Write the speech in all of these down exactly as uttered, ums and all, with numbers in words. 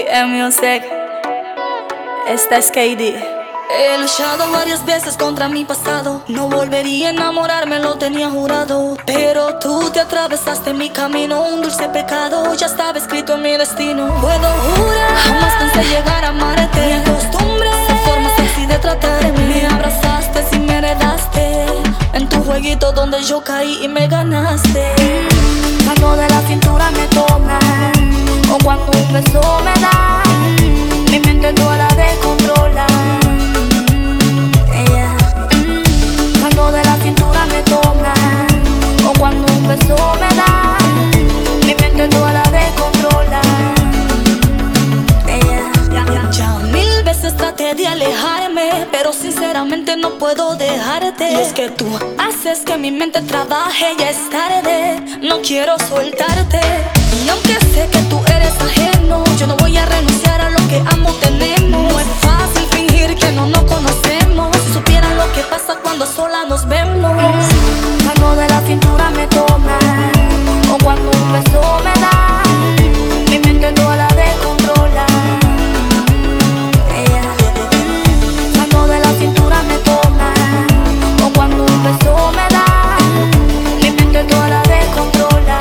M Music. Esta es K D. He luchado varias veces contra mi pasado. No volvería a enamorarme, lo tenía jurado. Pero tú te atravesaste mi camino. Un dulce pecado ya estaba escrito en mi destino. Puedo jurar, jamás pensé llegar a amarte. Me acostumbré a formas así de tratarme. Me abrazaste y me heredaste en tu jueguito donde yo caí y me ganaste. Cuando de la cintura me toman, o cuando un beso me da, mi mente toda la descontrola. Cuando de la cintura me toman, o cuando un beso me da, mi mente toda la descontrola. Ya mil veces traté de alejarme, pero sinceramente no puedo dejarte. Y es que tú haces que mi mente trabaje, ya es tarde, no quiero soltarte. Y aunque sé que tú eres ajeno, yo no voy a renunciar a lo que amo tenemos. No es fácil fingir que no nos conocemos. Si supieran lo que pasa cuando sola nos vemos. Cuando de la cintura me toman, o cuando un beso me da, mi mente toda la descontrola. Cuando de la cintura me toman, o cuando un beso me da, mi mente toda la descontrola.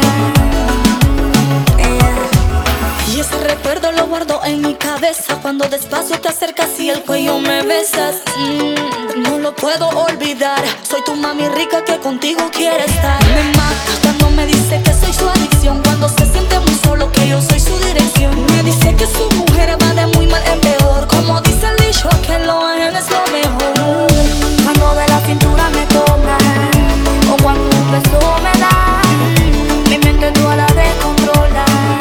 Y ese recuerdo lo guardo en mi cabeza, cuando despacio te acercas y el cuello me besas. mm, No lo puedo olvidar. Soy tu mami rica que contigo quiere estar. Me mata cuando me dice que soy su adicción, cuando se siente muy solo que yo soy su dirección. Me dice que su mujer va de muy mal en peor, como dice el dicho que lo ajeno es lo mejor. Cuando de la cintura me toman, o cuando un beso me da, mi mente toda la descontrola.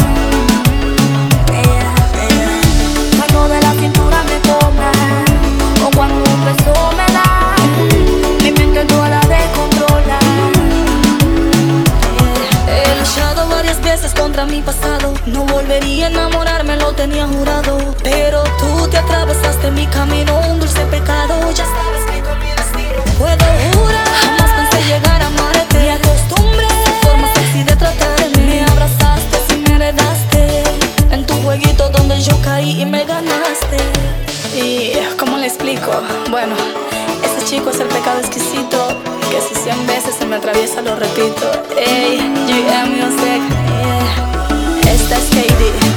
Cuando de la cintura me toman, o cuando un beso me da, mi mente toda la descontrola. He luchado varias veces contra mi pasado. No volvería a enamorarme, lo tenía jurado. Pero tú te atravesaste mi camino, un dulce pecado ya estaba escrito en mi destino. Puedo jurar, jamás pensé llegar a amarte. Me acostumbré a formas así de tratarme. Me abrazaste y me heredaste en tu jueguito donde yo caí y me ganaste. ¿Y cómo le explico? Bueno, ese chico es el pecado exquisito, que si cien veces se me atraviesa lo repito. Ey, G M Music, yeah. Esta es K D.